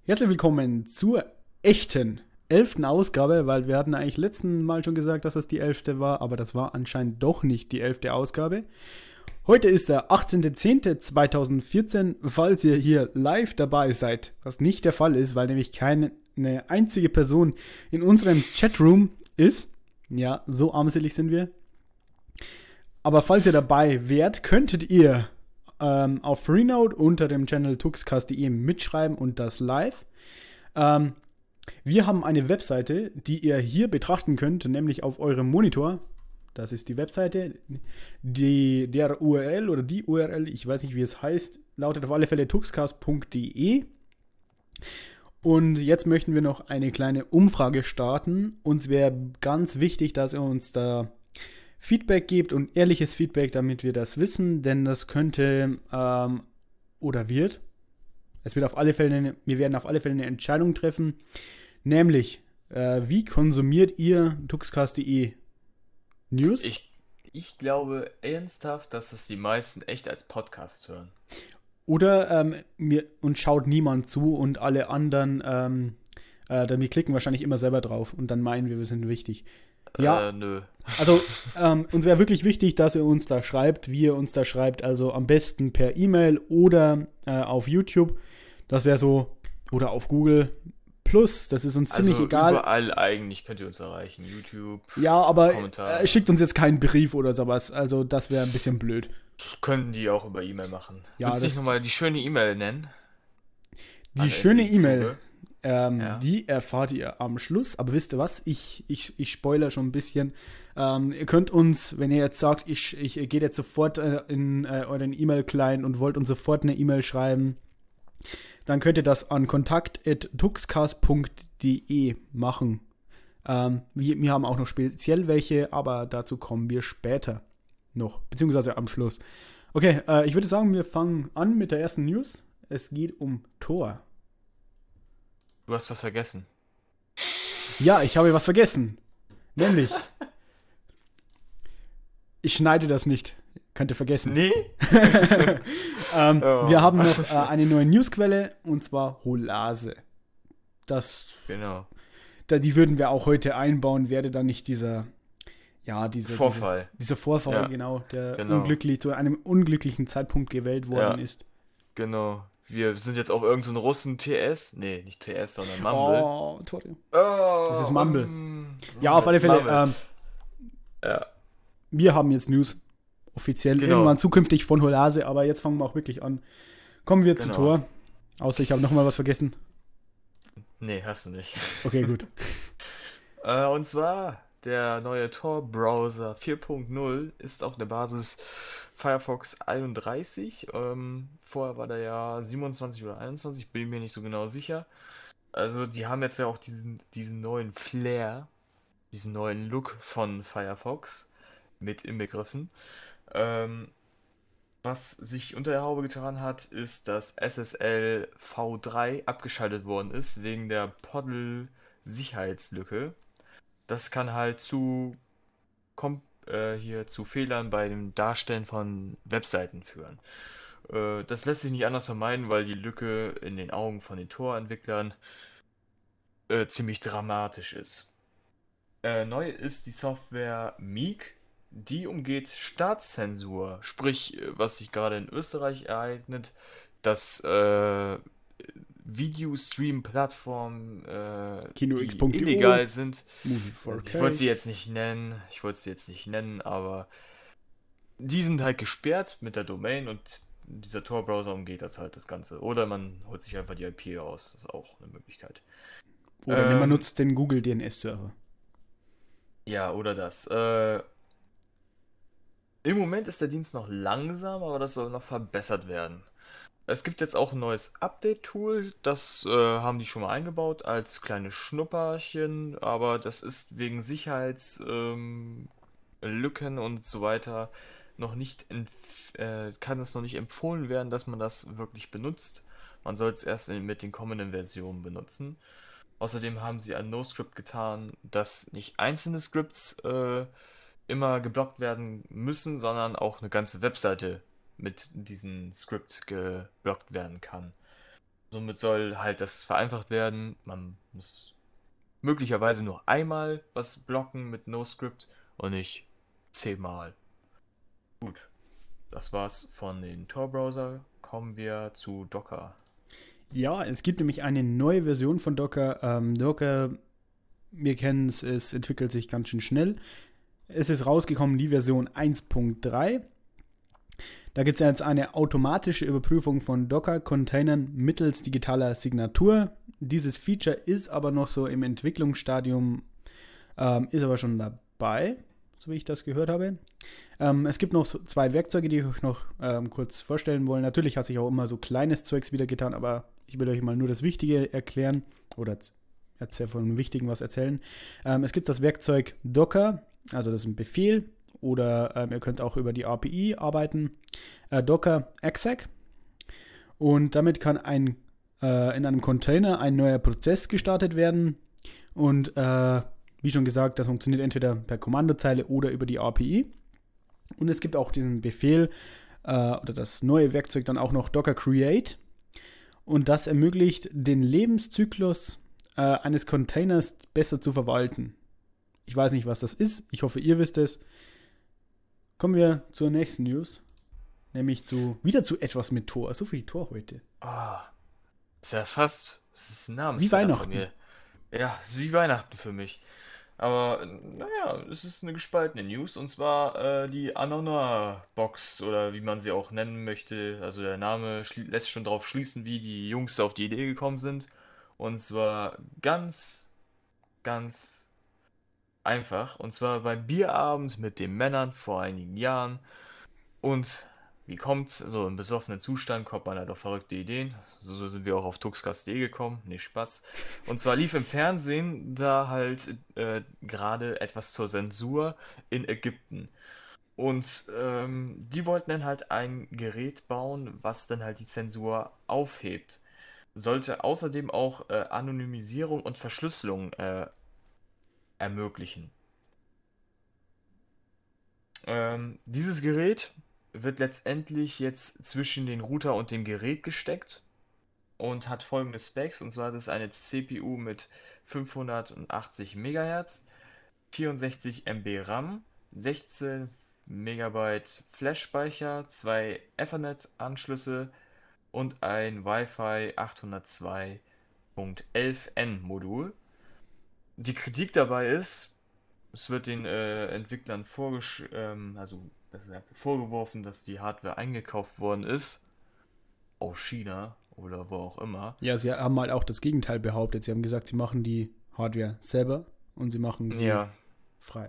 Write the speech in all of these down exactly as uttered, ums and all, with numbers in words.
Herzlich willkommen zur echten elften Ausgabe, weil wir hatten eigentlich letzten Mal schon gesagt, dass das die elfte war, aber das war anscheinend doch nicht die elfte Ausgabe. Heute ist der achtzehnter zehnter zweitausendvierzehn, falls ihr hier live dabei seid, was nicht der Fall ist, weil nämlich keine einzige Person in unserem Chatroom ist. Ja, so armselig sind wir. Aber falls ihr dabei wärt, könntet ihr ähm, auf Freenode unter dem Channel tuxcast punkt de mitschreiben und das live. Ähm, wir haben eine Webseite, die ihr hier betrachten könnt, nämlich auf eurem Monitor. Das ist die Webseite. Die, der U R L oder die U R L, ich weiß nicht, wie es heißt, lautet auf alle Fälle tuxcast punkt de. Und jetzt möchten wir noch eine kleine Umfrage starten. Uns wäre ganz wichtig, dass ihr uns da Feedback gebt und ehrliches Feedback, damit wir das wissen, denn das könnte ähm, oder wird, es wird auf alle Fälle, wir werden auf alle Fälle eine Entscheidung treffen, nämlich, äh, wie konsumiert ihr tuxcast punkt de News? Ich, ich glaube ernsthaft, dass es die meisten echt als Podcast hören. Oder ähm, mir, uns schaut niemand zu und alle anderen, ähm, äh, wir klicken wahrscheinlich immer selber drauf und dann meinen wir, wir sind wichtig. Ja, äh, nö. Also ähm, uns wäre wirklich wichtig, dass ihr uns da schreibt, wie ihr uns da schreibt, also am besten per E-Mail oder äh, auf YouTube, das wäre so, oder auf Google Plus, das ist uns Also ziemlich egal. überall eigentlich könnt ihr uns erreichen, YouTube, Ja, aber Kommentare. äh, schickt uns jetzt keinen Brief oder sowas, also das wäre ein bisschen blöd. Könnten die auch über E-Mail machen. Ja, Willst du das- nicht nochmal die schöne E-Mail nennen? Die An- schöne in dem E-Mail, Zuge? ähm, Ja. die erfahrt ihr am Schluss. Aber wisst ihr was? Ich, ich, ich spoiler schon ein bisschen. Ähm, ihr könnt uns, wenn ihr jetzt sagt, ich, ich geht jetzt sofort äh, in äh, euren E-Mail-Client und wollt uns sofort eine E-Mail schreiben, dann könnt ihr das an kontakt at tuxcast punkt de machen. Ähm, wir, wir haben auch noch speziell welche, aber dazu kommen wir später noch, beziehungsweise am Schluss. Okay, äh, ich würde sagen, wir fangen an mit der ersten News. Es geht um Thor. Du hast was vergessen. Ja, ich habe was vergessen. Nämlich, ich schneide das nicht. Könnt ihr vergessen. Nee? ähm, Oh. Wir haben noch äh, eine neue Newsquelle, und zwar Holase. Das, Genau. da, die würden wir auch heute einbauen, wäre dann nicht dieser, ja, dieser Vorfall. Dieser, dieser Vorfall, Ja. genau, der Genau. unglücklich zu einem unglücklichen Zeitpunkt gewählt worden Ja. ist. Genau. Wir sind jetzt auch irgendein so Russen T S. Nee, nicht T S, sondern Mumble. Oh, Tori. Oh, Das ist Mumble. mm, Ja, auf alle Fälle, Mumble. ähm, Ja. wir haben jetzt News. Offiziell Genau. irgendwann zukünftig von Holase, aber jetzt fangen wir auch wirklich an. Kommen wir zu Genau. Tor. Außer ich habe nochmal was vergessen. Nee, hast du nicht. Okay, gut. Äh, und zwar, der neue Tor-Browser vier Punkt null ist auf der Basis Firefox einunddreißig. Ähm, vorher war der ja siebenundzwanzig oder einundzwanzig, bin mir nicht so genau sicher. Also die haben jetzt ja auch diesen, diesen neuen Flair, diesen neuen Look von Firefox mit inbegriffen. Ähm, was sich unter der Haube getan hat, ist, dass S S L V drei abgeschaltet worden ist wegen der Poddle-Sicherheitslücke. Das kann halt zu kom äh, hier zu Fehlern bei dem Darstellen von Webseiten führen. Äh, das lässt sich nicht anders vermeiden, weil die Lücke in den Augen von den Tor-Entwicklern äh, ziemlich dramatisch ist. Äh, neu ist die Software Meek. Die umgeht Staatszensur, sprich, äh, was sich gerade in Österreich ereignet, dass äh, Videostream-Plattformen, äh, KinoX die punkt io. illegal sind. Movie Also ich four K. wollte sie jetzt nicht nennen, ich wollte sie jetzt nicht nennen, aber die sind halt gesperrt mit der Domain und dieser Tor-Browser umgeht das halt das Ganze. Oder man holt sich einfach die I P raus, das ist auch eine Möglichkeit. Oder Ähm, man nutzt den Google D N S-Server. Ja, oder das. Äh, im Moment ist der Dienst noch langsam, aber das soll noch verbessert werden. Es gibt jetzt auch ein neues Update-Tool, das äh, haben die schon mal eingebaut als kleine Schnupperchen, aber das ist wegen Sicherheitslücken ähm, Lücken und so weiter noch nicht empf äh, kann es noch nicht empfohlen werden, dass man das wirklich benutzt. Man soll es erst in, mit den kommenden Versionen benutzen. Außerdem haben sie ein No-Script getan, dass nicht einzelne Scripts äh, immer geblockt werden müssen, sondern auch eine ganze Webseite mit diesem Script geblockt werden kann. Somit soll halt das vereinfacht werden. Man muss möglicherweise nur einmal was blocken mit NoScript und nicht zehnmal. Gut, das war's von den Tor-Browser. Kommen wir zu Docker. Ja, es gibt nämlich eine neue Version von Docker. Ähm, Docker, wir kennen es, es entwickelt sich ganz schön schnell. Es ist rausgekommen, die Version eins Punkt drei. Da gibt es jetzt eine automatische Überprüfung von Docker-Containern mittels digitaler Signatur. Dieses Feature ist aber noch so im Entwicklungsstadium, ähm, ist aber schon dabei, so wie ich das gehört habe. Ähm, es gibt noch so zwei Werkzeuge, die ich euch noch ähm, kurz vorstellen wollen. Natürlich hat sich auch immer so kleines Zeugs wieder getan, aber ich will euch mal nur das Wichtige erklären oder erzähl von dem Wichtigen was erzählen. Ähm, es gibt das Werkzeug Docker, also das ist ein Befehl, oder ähm, ihr könnt auch über die A P I arbeiten. Äh, Docker exec. Und damit kann ein, äh, in einem Container ein neuer Prozess gestartet werden. Und äh, wie schon gesagt, das funktioniert entweder per Kommandozeile oder über die A P I. Und es gibt auch diesen Befehl äh, oder das neue Werkzeug dann auch noch Docker create. Und das ermöglicht den Lebenszyklus äh, eines Containers besser zu verwalten. Ich weiß nicht, was das ist. Ich hoffe, ihr wisst es. Kommen wir zur nächsten News. Nämlich zu wieder zu etwas mit Tor. So viel Tor heute. Ah, ist ja fast, das ist ein Name. Wie Weihnachten. Ja, ist wie Weihnachten für mich. Aber naja, es ist eine gespaltene News. Und zwar äh, die Anona-Box oder wie man sie auch nennen möchte. Also der Name schli- lässt schon darauf schließen, wie die Jungs auf die Idee gekommen sind. Und zwar ganz, ganz einfach. Und zwar beim Bierabend mit den Männern vor einigen Jahren. Und wie kommt's? So im besoffenen Zustand kommt man halt auf verrückte Ideen. So, so sind wir auch auf tuxcast punkt de gekommen. Nee, Spaß. Und zwar lief im Fernsehen da halt äh, gerade etwas zur Zensur in Ägypten. Und ähm, die wollten dann halt ein Gerät bauen, was dann halt die Zensur aufhebt. Sollte außerdem auch äh, Anonymisierung und Verschlüsselung äh, ermöglichen. Ähm, dieses Gerät wird letztendlich jetzt zwischen den Router und dem Gerät gesteckt und hat folgende Specs, und zwar das ist eine C P U mit fünfhundertachtzig Megahertz, vierundsechzig Megabyte RAM, sechzehn Megabyte Flash-Speicher, zwei Ethernet-Anschlüsse und ein Wi-Fi achthundertzwei Punkt elf n Modul. Die Kritik dabei ist, es wird den äh, Entwicklern vorgesch ähm, also, besser gesagt, vorgeworfen, dass die Hardware eingekauft worden ist aus China oder wo auch immer. Ja, sie haben halt auch das Gegenteil behauptet. Sie haben gesagt, sie machen die Hardware selber und sie machen sie Ja, frei.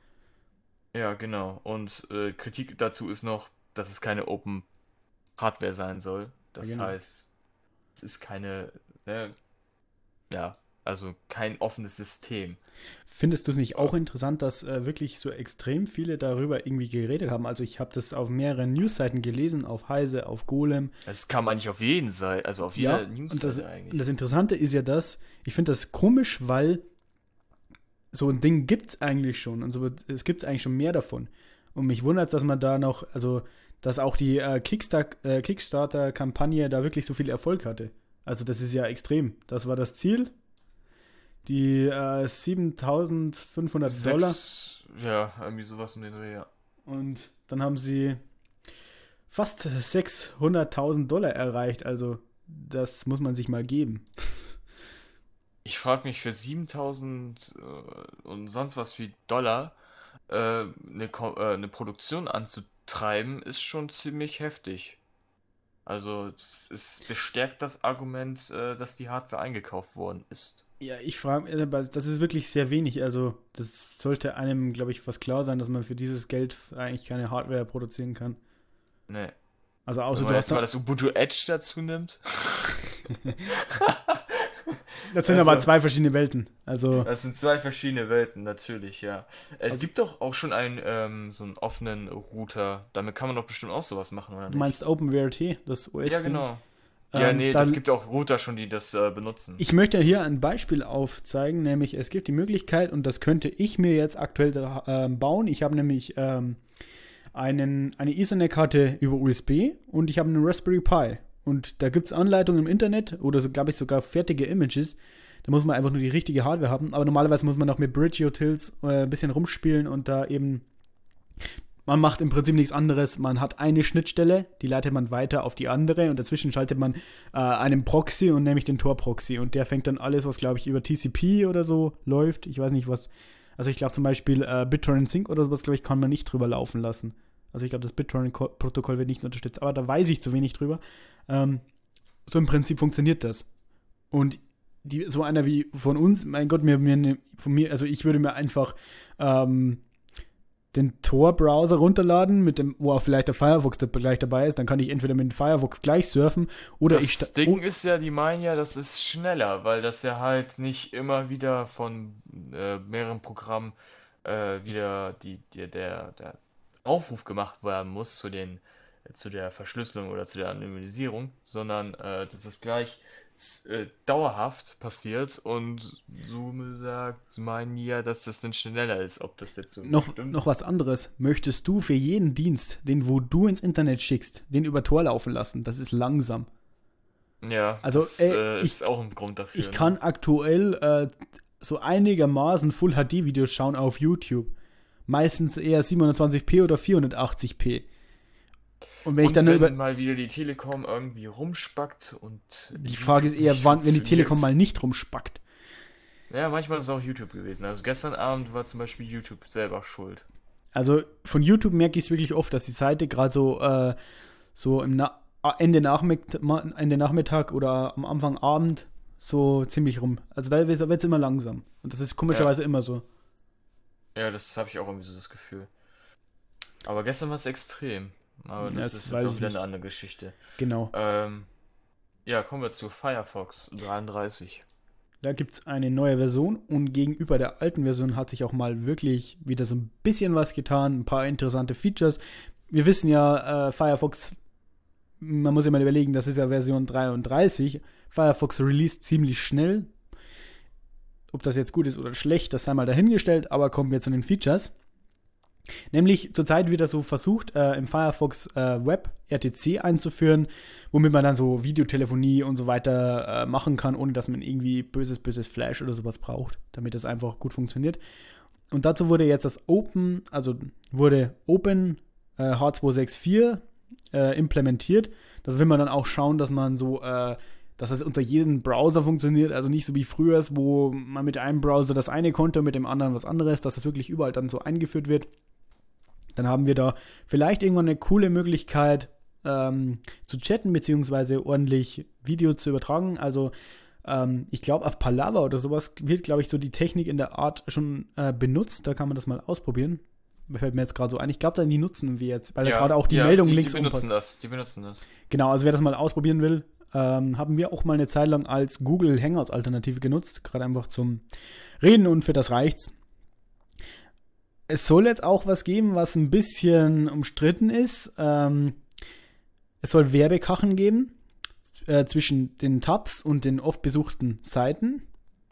ja, genau. Und äh, Kritik dazu ist noch, dass es keine Open Hardware sein soll. Ja, Das genau. heißt, es ist keine, ne, ja, also kein offenes System. Findest du es nicht Äh, auch interessant, dass äh, wirklich so extrem viele darüber irgendwie geredet haben? Also ich habe das auf mehreren Newsseiten gelesen, auf Heise, auf Golem. Es kam eigentlich auf jeden Seite, also auf Ja, jeder und das, Newsseite und das eigentlich. Interessante ist ja das, ich finde das komisch, weil so ein Ding gibt es eigentlich schon und so, es gibt eigentlich schon mehr davon. Und mich wundert, dass man da noch, also dass auch die äh, Kickstar- äh, Kickstarter-Kampagne da wirklich so viel Erfolg hatte. Also das ist ja extrem. Das war das Ziel, die äh, siebentausendfünfhundert Dollar, Sechs, ja, irgendwie sowas um den Dreh, ja. und dann haben sie fast sechshunderttausend Dollar erreicht. Also das muss man sich mal geben. Ich frage mich für siebentausend äh, und sonst was wie Dollar äh, eine, Ko- äh, eine Produktion anzutreiben, ist schon ziemlich heftig. Also es, es bestärkt das Argument, äh, dass die Hardware eingekauft worden ist. Ja, ich frage, das ist wirklich sehr wenig. Also, das sollte einem, glaube ich, fast klar sein, dass man für dieses Geld eigentlich keine Hardware produzieren kann. Ne. Also, Wenn außer man du hast jetzt mal noch. das Ubuntu Edge dazu nimmt. Das sind aber Also, zwei verschiedene Welten. Also, das sind zwei verschiedene Welten, natürlich, ja. Es also gibt doch auch schon einen, ähm, so einen offenen Router. Damit kann man doch bestimmt auch sowas machen, oder du nicht? meinst OpenWrt, das Ja, O S-Ding. genau. Ja, Ähm, nee, das dann, gibt auch Router schon, die das äh, benutzen. ich möchte hier ein Beispiel aufzeigen, nämlich es gibt die Möglichkeit, und das könnte ich mir jetzt aktuell da, ähm, bauen. Ich habe nämlich ähm, einen, eine Ethernet-Karte über U S B und ich habe einen Raspberry Pi. Und da gibt es Anleitungen im Internet oder so, glaube ich, sogar fertige Images. Da muss man einfach nur die richtige Hardware haben. Aber normalerweise muss man auch mit Bridge-Utils äh, ein bisschen rumspielen und da eben, man macht im Prinzip nichts anderes. Man hat eine Schnittstelle, die leitet man weiter auf die andere und dazwischen schaltet man äh, einen Proxy und nämlich den Tor-Proxy. Und der fängt dann alles, was, glaube ich, über T C P oder so läuft. Ich weiß nicht, was. Also ich glaube zum Beispiel äh, BitTorrent Sync oder sowas, glaube ich, kann man nicht drüber laufen lassen. Also ich glaube, das BitTorrent-Protokoll wird nicht unterstützt. Aber da weiß ich zu wenig drüber. Ähm, so im Prinzip funktioniert das. Und die, so einer wie von uns, mein Gott, mir, mir, von mir, also ich würde mir einfach ähm, den Tor-Browser runterladen, mit dem, wo auch vielleicht der Firefox da, gleich dabei ist, dann kann ich entweder mit dem Firefox gleich surfen oder Das ich... sta- Ding oh, ist ja, die meinen ja, das ist schneller, weil das ja halt nicht immer wieder von äh, mehreren Programmen äh, wieder die, die, der, der Aufruf gemacht werden muss zu den, zu der Verschlüsselung oder zu der Anonymisierung, sondern äh, dass es gleich äh, dauerhaft passiert und so sagt, meinen ja, dass das dann schneller ist, ob das jetzt so noch, stimmt. noch was anderes. Möchtest du für jeden Dienst, den wo du ins Internet schickst, den über Tor laufen lassen? Das ist langsam. Ja, Also, das ey, äh, ich- ist auch ein Grund dafür. Ich ne? kann aktuell äh, so einigermaßen Full-H D-Videos schauen auf YouTube. Meistens eher siebenhundertzwanzig p oder vierhundertachtzig p. Und wenn ich Und dann nur wenn über... mal wieder die Telekom irgendwie rumspackt und Die YouTube Frage ist eher, nicht wann, wenn die funktioniert. Telekom mal nicht rumspackt. Ja, manchmal ist es auch YouTube gewesen. Also gestern Abend war zum Beispiel YouTube selber schuld. Also von YouTube merke ich es wirklich oft, dass die Seite gerade so, äh, so im Na Ende, Nachmittag, Ende Nachmittag oder am Anfang Abend so ziemlich rum. Also da wird es immer langsam. Und das ist komischerweise immer so. Ja, das habe ich auch irgendwie so das Gefühl. Aber gestern war es extrem. Aber Ja, das das ist weiß jetzt auch ich wieder nicht. eine andere Geschichte. Genau. Ähm, ja, kommen wir zu Firefox dreiunddreißig. Da gibt es eine neue Version und gegenüber der alten Version hat sich auch mal wirklich wieder so ein bisschen was getan, ein paar interessante Features. Wir wissen ja, äh, Firefox, man muss ja mal überlegen, das ist ja Version dreiunddreißig. Firefox released ziemlich schnell. Ob das jetzt gut ist oder schlecht, das sei mal dahingestellt, aber kommen wir zu den Features. Nämlich zurzeit wird das so versucht, äh, im Firefox äh, Web R T C einzuführen, womit man dann so Videotelefonie und so weiter äh, machen kann, ohne dass man irgendwie böses, böses Flash oder sowas braucht, damit das einfach gut funktioniert. Und dazu wurde jetzt das Open, also wurde Open äh, H zwei sechs vier äh, implementiert. Das will man dann auch schauen, dass man so, äh, dass das unter jedem Browser funktioniert, also nicht so wie früher, wo man mit einem Browser das eine konnte und mit dem anderen was anderes, dass das wirklich überall dann so eingeführt wird. Dann haben wir da vielleicht irgendwann eine coole Möglichkeit ähm, zu chatten, beziehungsweise ordentlich Video zu übertragen. Also ähm, ich glaube, auf Palava oder sowas wird, glaube ich, so die Technik in der Art schon äh, benutzt. Da kann man das mal ausprobieren. Fällt mir jetzt gerade so ein. Ich glaube, die nutzen wir jetzt, weil da gerade auch die ja, Meldung die, links die oben benutzen das, die benutzen das. Genau, also wer das mal ausprobieren will, ähm, haben wir auch mal eine Zeit lang als Google Hangouts Alternative genutzt, gerade einfach zum Reden und für das reicht's. Es soll jetzt auch was geben, was ein bisschen umstritten ist. Ähm, es soll Werbekachen geben äh, zwischen den Tabs und den oft besuchten Seiten.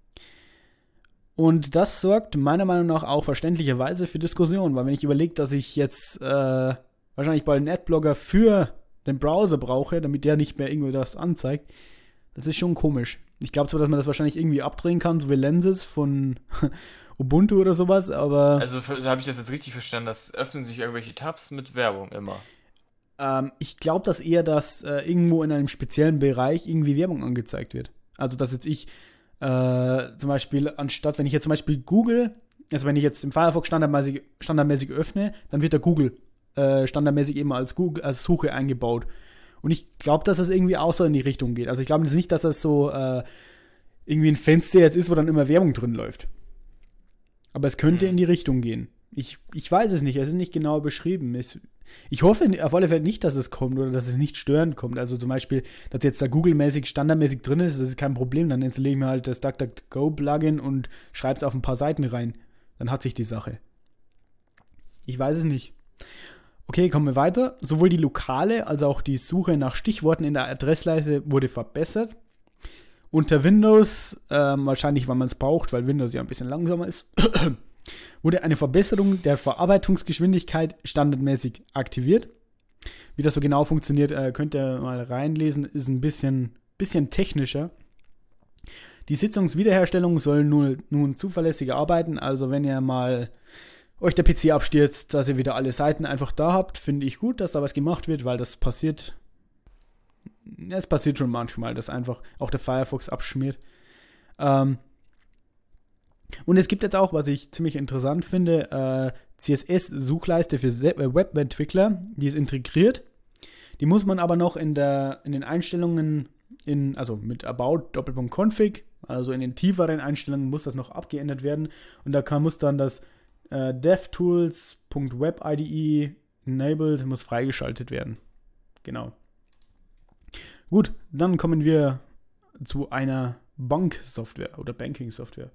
Und das sorgt meiner Meinung nach auch verständlicherweise für Diskussionen, weil wenn ich überlege, dass ich jetzt äh, wahrscheinlich bald einen Adblocker für den Browser brauche, damit der nicht mehr irgendwo das anzeigt, das ist schon komisch. Ich glaube zwar, dass man das wahrscheinlich irgendwie abdrehen kann, so wie Lenses von Ubuntu oder sowas, aber Also habe ich das jetzt richtig verstanden, dass öffnen sich irgendwelche Tabs mit Werbung immer. ähm, ich glaube, dass eher, dass äh, irgendwo in einem speziellen Bereich irgendwie Werbung angezeigt wird. Also, dass jetzt ich äh, zum Beispiel, anstatt, wenn ich jetzt zum Beispiel Google, also wenn ich jetzt im Firefox standardmäßig, standardmäßig öffne, dann wird der Google äh, standardmäßig eben als Google, als Suche eingebaut. Und ich glaube, dass das irgendwie auch so in die Richtung geht. Also ich glaube nicht, dass das so äh, irgendwie ein Fenster jetzt ist, wo dann immer Werbung drin läuft. Aber es könnte Hm. in die Richtung gehen. Ich, ich weiß es nicht, es ist nicht genau beschrieben. Es, ich hoffe auf alle Fälle nicht, dass es kommt oder dass es nicht störend kommt. Also zum Beispiel, dass jetzt da Google-mäßig, standardmäßig drin ist, das ist kein Problem. Dann installiere ich mir halt das DuckDuckGo-Plugin und schreibe es auf ein paar Seiten rein. Dann hat sich die Sache. Ich weiß es nicht. Okay, kommen wir weiter. Sowohl die lokale als auch die Suche nach Stichworten in der Adressleiste wurde verbessert. Unter Windows, ähm, wahrscheinlich weil man es braucht, weil Windows ja ein bisschen langsamer ist, wurde eine Verbesserung der Verarbeitungsgeschwindigkeit standardmäßig aktiviert. Wie das so genau funktioniert, äh, könnt ihr mal reinlesen, ist ein bisschen, bisschen technischer. Die Sitzungswiederherstellung soll nun, nun zuverlässiger arbeiten, also wenn ihr mal euch der P C abstürzt, dass ihr wieder alle Seiten einfach da habt, finde ich gut, dass da was gemacht wird, weil das passiert, ja, es passiert schon manchmal, dass einfach auch der Firefox abschmiert. Ähm, und es gibt jetzt auch, was ich ziemlich interessant finde, äh, C S S-Suchleiste für Webentwickler, die ist integriert. Die muss man aber noch in, der, in den Einstellungen, in, also mit About Doppelpunkt Config, also in den tieferen Einstellungen muss das noch abgeändert werden. Und da kann, muss dann das äh, devtools.webide enabled, muss freigeschaltet werden. Genau. Gut, dann kommen wir zu einer Banksoftware oder Banking-Software.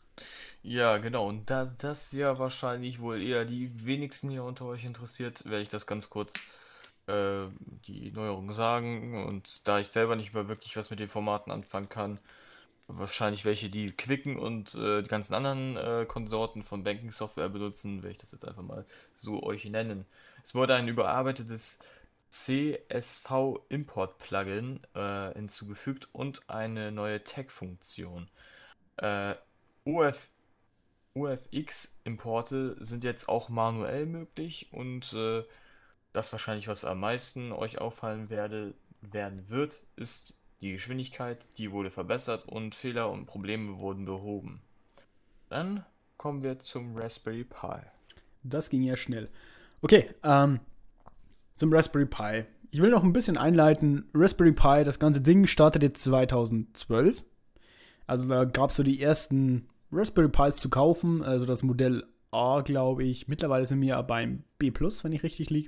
Ja, genau. Und da das ja wahrscheinlich wohl eher die wenigsten hier unter euch interessiert, werde ich das ganz kurz äh, die Neuerung sagen. Und da ich selber nicht mehr wirklich was mit den Formaten anfangen kann, wahrscheinlich welche, die Quicken und äh, die ganzen anderen äh, Konsorten von Banking-Software benutzen, werde ich das jetzt einfach mal so euch nennen. Es wurde ein überarbeitetes C S V-Import-Plugin äh, hinzugefügt und eine neue Tag-Funktion. Äh, U F U F X-Importe sind jetzt auch manuell möglich und äh, das wahrscheinlich, was am meisten euch auffallen werde, werden wird, ist die Geschwindigkeit, die wurde verbessert und Fehler und Probleme wurden behoben. Dann kommen wir zum Raspberry Pi. Das ging ja schnell. Okay, ähm, zum Raspberry Pi. Ich will noch ein bisschen einleiten. Raspberry Pi, das ganze Ding startete zweitausendzwölf. Also da gab es so die ersten Raspberry Pis zu kaufen. Also das Modell A, glaube ich. Mittlerweile sind wir beim B plus, wenn ich richtig liege.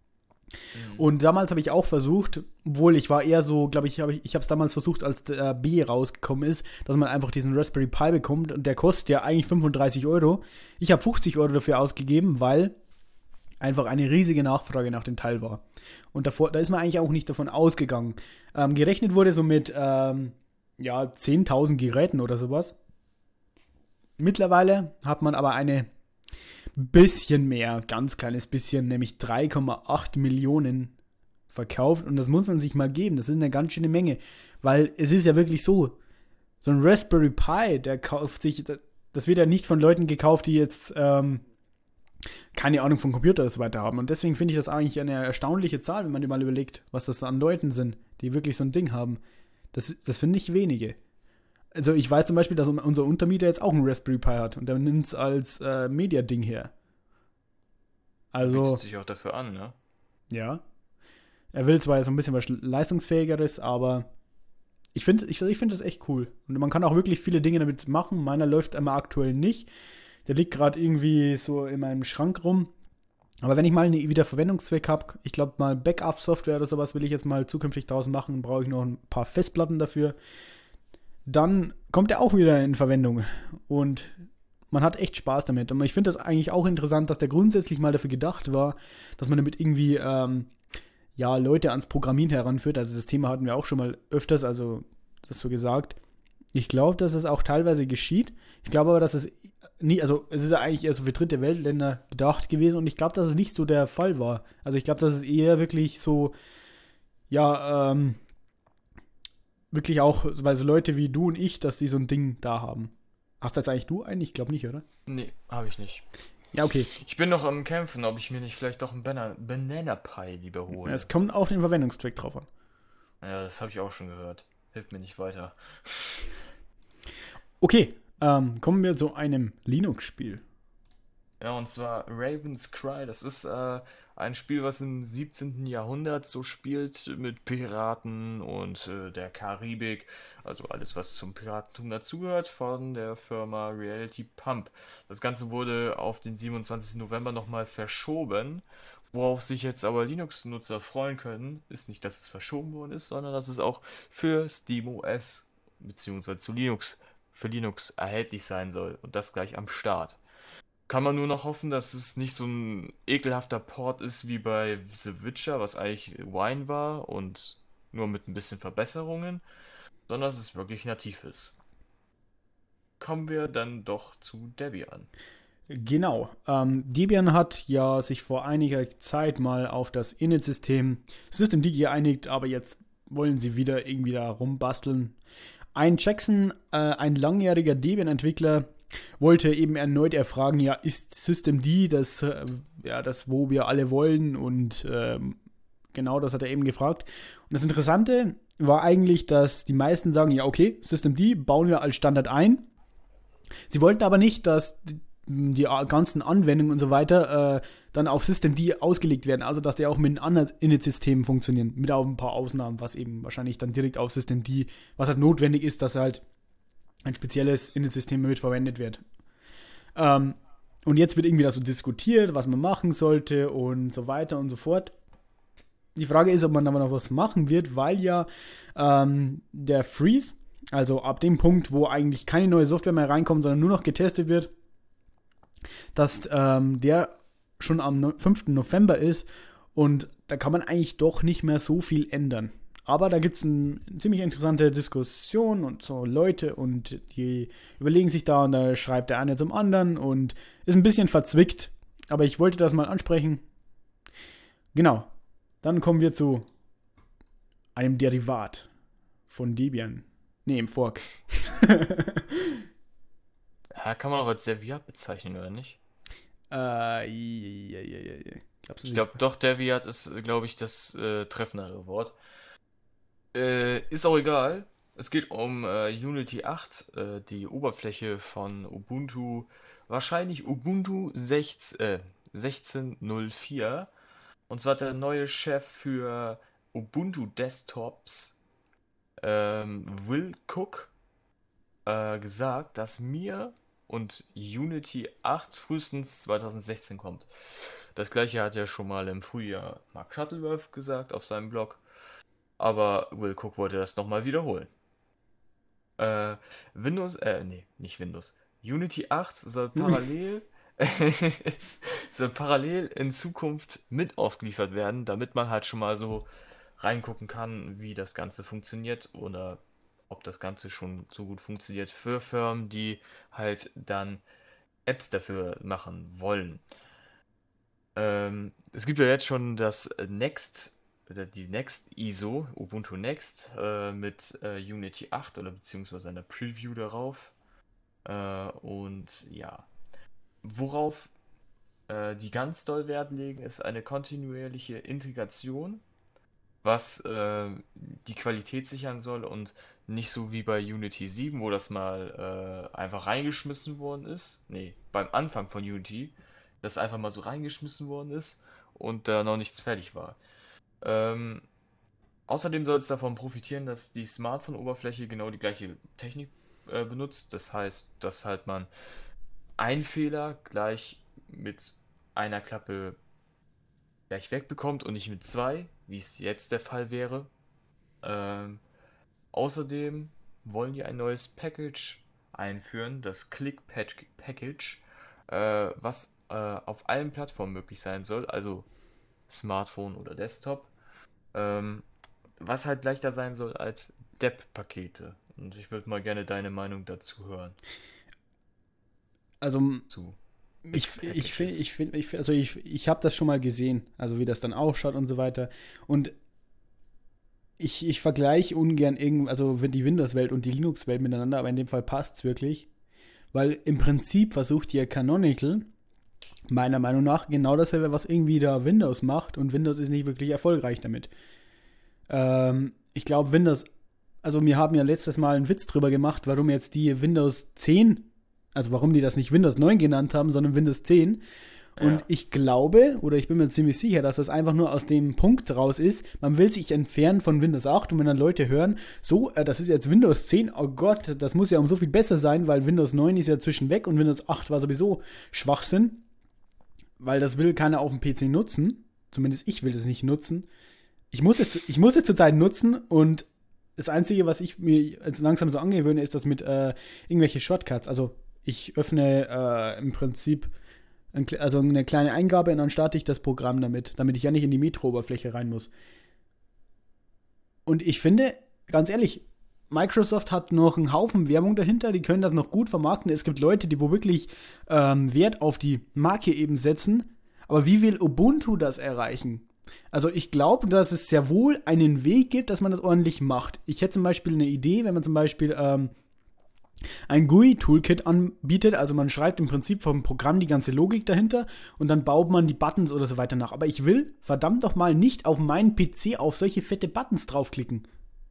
Mhm. Und damals habe ich auch versucht, obwohl ich war eher so, glaube ich, hab ich, ich habe es damals versucht, als der B rausgekommen ist, dass man einfach diesen Raspberry Pi bekommt. Und der kostet ja eigentlich fünfunddreißig Euro. Ich habe fünfzig Euro dafür ausgegeben, weil einfach eine riesige Nachfrage nach dem Teil war. Und davor, da ist man eigentlich auch nicht davon ausgegangen. Ähm, gerechnet wurde so mit ähm, ja, zehntausend Geräten oder sowas. Mittlerweile hat man aber eine bisschen mehr, ganz kleines bisschen, nämlich drei Komma acht Millionen verkauft. Und das muss man sich mal geben. Das ist eine ganz schöne Menge. Weil es ist ja wirklich so, so ein Raspberry Pi, der kauft sich, das wird ja nicht von Leuten gekauft, die jetzt ähm, keine Ahnung von Computer und so weiter haben. Und deswegen finde ich das eigentlich eine erstaunliche Zahl, wenn man mal überlegt, was das an Leuten sind, die wirklich so ein Ding haben. Das, das finde ich wenige. Also ich weiß zum Beispiel, dass unser Untermieter jetzt auch einen Raspberry Pi hat und der nimmt es als äh, Media-Ding her. Also. Bietet sich auch dafür an, ne? Ja. Er will zwar so ein bisschen was Leistungsfähigeres, aber ich finde ich, ich find das echt cool. Und man kann auch wirklich viele Dinge damit machen. Meiner läuft immer aktuell nicht. Der liegt gerade irgendwie so in meinem Schrank rum. Aber wenn ich mal einen Wiederverwendungszweck habe, ich glaube mal Backup-Software oder sowas will ich jetzt mal zukünftig draußen machen, brauche ich noch ein paar Festplatten dafür. Dann kommt er auch wieder in Verwendung. Und man hat echt Spaß damit. Und ich finde das eigentlich auch interessant, dass der grundsätzlich mal dafür gedacht war, dass man damit irgendwie ähm, ja, Leute ans Programmieren heranführt. Also das Thema hatten wir auch schon mal öfters, also das so gesagt. Ich glaube, dass es auch teilweise geschieht. Ich glaube aber, dass es nie, also es ist ja eigentlich eher so für dritte Weltländer gedacht gewesen und ich glaube, dass es nicht so der Fall war. Also ich glaube, dass es eher wirklich so, ja, ähm, wirklich auch, weil so Leute wie du und ich, dass die so ein Ding da haben. Hast das eigentlich du einen? Ich glaube nicht, oder? Nee, habe ich nicht. Ja, okay. Ich bin noch am Kämpfen, ob ich mir nicht vielleicht doch einen Banana, Banana Pi lieber hole. Es kommt auf den Verwendungszweck drauf an. Ja, das habe ich auch schon gehört. Hilft mir nicht weiter. Okay, ähm, kommen wir zu einem Linux-Spiel. Ja, und zwar Raven's Cry. Das ist äh, ein Spiel, was im siebzehnten. Jahrhundert so spielt mit Piraten und äh, der Karibik. Also alles, was zum Piratentum dazugehört, von der Firma Reality Pump. Das Ganze wurde auf den siebenundzwanzigsten November nochmal verschoben. Worauf sich jetzt aber Linux-Nutzer freuen können, ist nicht, dass es verschoben worden ist, sondern dass es auch für SteamOS bzw. zu Linux, für Linux erhältlich sein soll. Und das gleich am Start. Kann man nur noch hoffen, dass es nicht so ein ekelhafter Port ist wie bei The Witcher, was eigentlich Wine war und nur mit ein bisschen Verbesserungen, sondern dass es wirklich nativ ist. Kommen wir dann doch zu Debian. Genau. Ähm, Debian hat ja sich vor einiger Zeit mal auf das Init-System Systemd geeinigt, aber jetzt wollen sie wieder irgendwie da rumbasteln. Ein Jackson, äh, ein langjähriger Debian-Entwickler, wollte eben erneut erfragen, ja, ist Systemd das, äh, ja, das, wo wir alle wollen? Und ähm, genau das hat er eben gefragt. Und das Interessante war eigentlich, dass die meisten sagen, ja, okay, Systemd bauen wir als Standard ein. Sie wollten aber nicht, dass die ganzen Anwendungen und so weiter äh, dann auf Systemd ausgelegt werden, also dass die auch mit anderen Init-Systemen funktionieren, mit auch ein paar Ausnahmen, was eben wahrscheinlich dann direkt auf Systemd, was halt notwendig ist, dass halt ein spezielles Init-System mit verwendet wird. Ähm, und jetzt wird irgendwie das so diskutiert, was man machen sollte und so weiter und so fort. Die Frage ist, ob man aber noch was machen wird, weil ja ähm, der Freeze, also ab dem Punkt, wo eigentlich keine neue Software mehr reinkommt, sondern nur noch getestet wird, dass ähm, der schon am fünften November ist und da kann man eigentlich doch nicht mehr so viel ändern. Aber da gibt es eine ziemlich interessante Diskussion und so Leute und die überlegen sich da und da schreibt der eine zum anderen und ist ein bisschen verzwickt. Aber ich wollte das mal ansprechen. Genau. Dann kommen wir zu einem Derivat von Debian. Ne, im Fork. Ja, kann man auch als Deviat bezeichnen, oder nicht? Äh, ja, ja, ja, ja. Glaubst du Ich nicht? glaube, doch, Deviat ist, glaube ich, das äh, treffendere Wort. Äh, ist auch egal. Es geht um äh, Unity acht, äh, die Oberfläche von Ubuntu, wahrscheinlich Ubuntu sechzehn, äh, sechzehn Punkt null vier. Und zwar hat der neue Chef für Ubuntu Desktops, ähm, Will Cook, äh, gesagt, dass Mir und Unity acht frühestens zwanzig sechzehn kommt. Das gleiche hat ja schon mal im Frühjahr Mark Shuttleworth gesagt auf seinem Blog, aber Will Cook wollte das nochmal wiederholen. Äh, Windows, äh, nee, nicht Windows. Unity acht soll parallel, soll parallel in Zukunft mit ausgeliefert werden, damit man halt schon mal so reingucken kann, wie das Ganze funktioniert oder ob das Ganze schon so gut funktioniert für Firmen, die halt dann Apps dafür machen wollen. Ähm, es gibt ja jetzt schon das Next, oder die Next I S O, Ubuntu Next, äh, mit äh, Unity acht oder beziehungsweise einer Preview darauf. Äh, und ja, worauf äh, die ganz doll Wert legen, ist eine kontinuierliche Integration, was äh, die Qualität sichern soll und nicht so wie bei Unity sieben, wo das mal äh, einfach reingeschmissen worden ist. Nee, beim Anfang von Unity, das einfach mal so reingeschmissen worden ist und da noch nichts fertig war. Ähm, außerdem soll es davon profitieren, dass die Smartphone-Oberfläche genau die gleiche Technik äh, benutzt. Das heißt, dass halt man einen Fehler gleich mit einer Klappe gleich wegbekommt und nicht mit zwei, wie es jetzt der Fall wäre. Ähm, außerdem wollen die ein neues Package einführen, das Click Package, äh, was äh, auf allen Plattformen möglich sein soll, also Smartphone oder Desktop, ähm, was halt leichter sein soll als Deb-Pakete. Und ich würde mal gerne deine Meinung dazu hören. Also, Zu ich, mit ich finde, Packages. ich finde, ich, also ich, ich habe das schon mal gesehen, also wie das dann ausschaut und so weiter. Und ich, ich vergleiche ungern irgend, also die Windows-Welt und die Linux-Welt miteinander, aber in dem Fall passt es wirklich. Weil im Prinzip versucht ja Canonical, meiner Meinung nach, genau dasselbe, was irgendwie da Windows macht und Windows ist nicht wirklich erfolgreich damit. Ähm, ich glaube, Windows, also wir haben ja letztes Mal einen Witz drüber gemacht, warum jetzt die Windows zehn, also warum die das nicht Windows neun genannt haben, sondern Windows zehn. Und Ja. ich glaube, oder ich bin mir ziemlich sicher, dass das einfach nur aus dem Punkt raus ist, man will sich entfernen von Windows acht und wenn dann Leute hören, so, äh, das ist jetzt Windows zehn, oh Gott, das muss ja um so viel besser sein, weil Windows neun ist ja zwischenweg und Windows acht war sowieso Schwachsinn, weil das will keiner auf dem P C nutzen, zumindest ich will das nicht nutzen. Ich muss es, ich muss es zurzeit nutzen und das Einzige, was ich mir jetzt langsam so angewöhne, ist das mit äh, irgendwelche Shortcuts. Also ich öffne äh, im Prinzip ein, also eine kleine Eingabe und dann starte ich das Programm damit, damit ich ja nicht in die Metro-Oberfläche rein muss. Und ich finde, ganz ehrlich, Microsoft hat noch einen Haufen Werbung dahinter, die können das noch gut vermarkten. Es gibt Leute, die wo wirklich ähm, Wert auf die Marke eben setzen. Aber wie will Ubuntu das erreichen? Also ich glaube, dass es sehr wohl einen Weg gibt, dass man das ordentlich macht. Ich hätte zum Beispiel eine Idee, wenn man zum Beispiel ähm, ein G U I-Toolkit anbietet, also man schreibt im Prinzip vom Programm die ganze Logik dahinter und dann baut man die Buttons oder so weiter nach. Aber ich will verdammt doch mal nicht auf meinen P C auf solche fette Buttons draufklicken.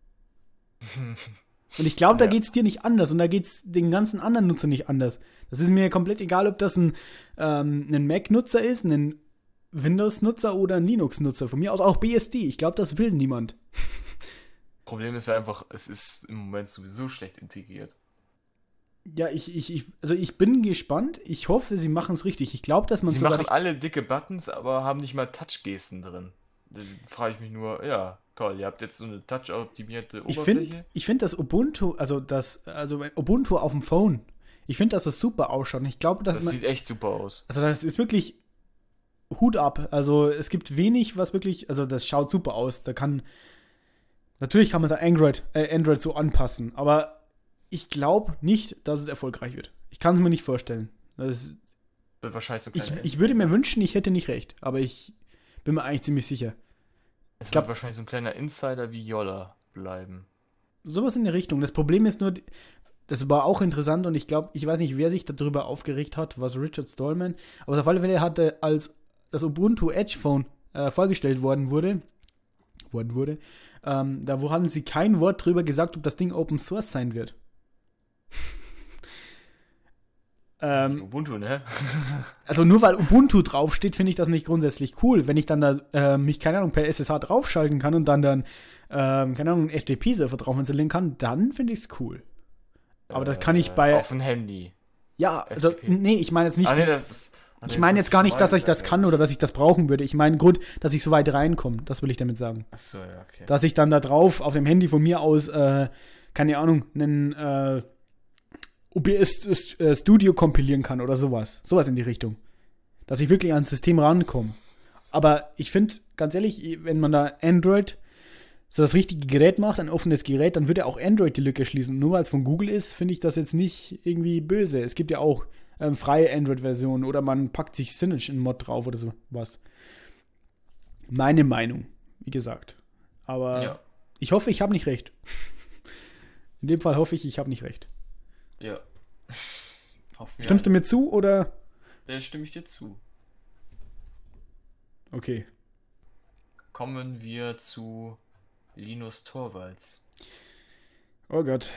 Und ich glaube, da Ja. geht es dir nicht anders und da geht es den ganzen anderen Nutzern nicht anders. Das ist mir komplett egal, ob das ein, ähm, ein Mac-Nutzer ist, ein Windows-Nutzer oder ein Linux-Nutzer. Von mir aus auch B S D. Ich glaube, das will niemand. Problem ist ja einfach, es ist im Moment sowieso schlecht integriert. Ja, ich, ich, ich, also ich bin gespannt. Ich hoffe, sie machen es richtig. Ich glaube, dass man Sie sogar machen recht- alle dicke Buttons, aber haben nicht mal Touch-Gesten drin. Da frage ich mich nur, ja, toll, ihr habt jetzt so eine touch-optimierte Ich Oberfläche. finde, ich find, dass Ubuntu, also das, also Ubuntu auf dem Phone, ich finde, dass das super ausschaut. Und ich glaube, dass Das man, sieht echt super aus. also das ist wirklich Hut ab. Also es gibt wenig, was wirklich, also das schaut super aus. Da kann, natürlich kann man sein Android, äh, Android so anpassen, aber ich glaube nicht, dass es erfolgreich wird. Ich kann es mir nicht vorstellen. Das, Wird wahrscheinlich so ich, kleine ich würde mir wünschen, ich hätte nicht recht, aber ich bin mir eigentlich ziemlich sicher. Es glaub- wird wahrscheinlich so ein kleiner Insider wie Yolla bleiben. Sowas in der Richtung. Das Problem ist nur, das war auch interessant und ich glaube, ich weiß nicht, wer sich darüber aufgeregt hat, was Richard Stallman, aber auf alle Fälle hatte, als das Ubuntu Edge Phone äh, vorgestellt worden wurde, worden wurde, ähm, da wo haben sie kein Wort drüber gesagt, ob das Ding Open Source sein wird. ähm, Ubuntu, ne? Also nur weil Ubuntu draufsteht, finde ich das nicht grundsätzlich cool. Wenn ich dann da äh, mich, keine Ahnung, per S S H draufschalten kann und dann dann, ähm, keine Ahnung, einen F T P-Server drauf installieren kann, dann finde ich es cool. Aber das kann ich bei, Auf dem Handy. ja, also, F T P. nee, ich meine jetzt nicht, Ah, nee, das ist. ah, nee, ich meine das jetzt ist gar nicht, dass ich das Schweigen, kann oder dass ich das brauchen würde. Ich meine Grund, dass ich so weit reinkomme, das will ich damit sagen. Achso, ja, okay. Dass ich dann da drauf auf dem Handy von mir aus, äh, keine Ahnung, einen äh, O B S äh, Studio kompilieren kann oder sowas. Sowas in die Richtung. Dass ich wirklich ans System rankomme. Aber ich finde, ganz ehrlich, wenn man da Android so das richtige Gerät macht, ein offenes Gerät, dann würde auch Android die Lücke schließen. Nur weil es von Google ist, finde ich das jetzt nicht irgendwie böse. Es gibt ja auch ähm, freie Android-Versionen oder man packt sich Synology in Mod drauf oder sowas. Meine Meinung, wie gesagt. Aber Ja. ich hoffe, ich habe nicht recht. In dem Fall hoffe ich, ich habe nicht recht. Ja. Hoffen wir Stimmst du alle. mir zu oder? Da stimme ich dir zu. Okay. Kommen wir zu Linus Torvalds. Oh Gott.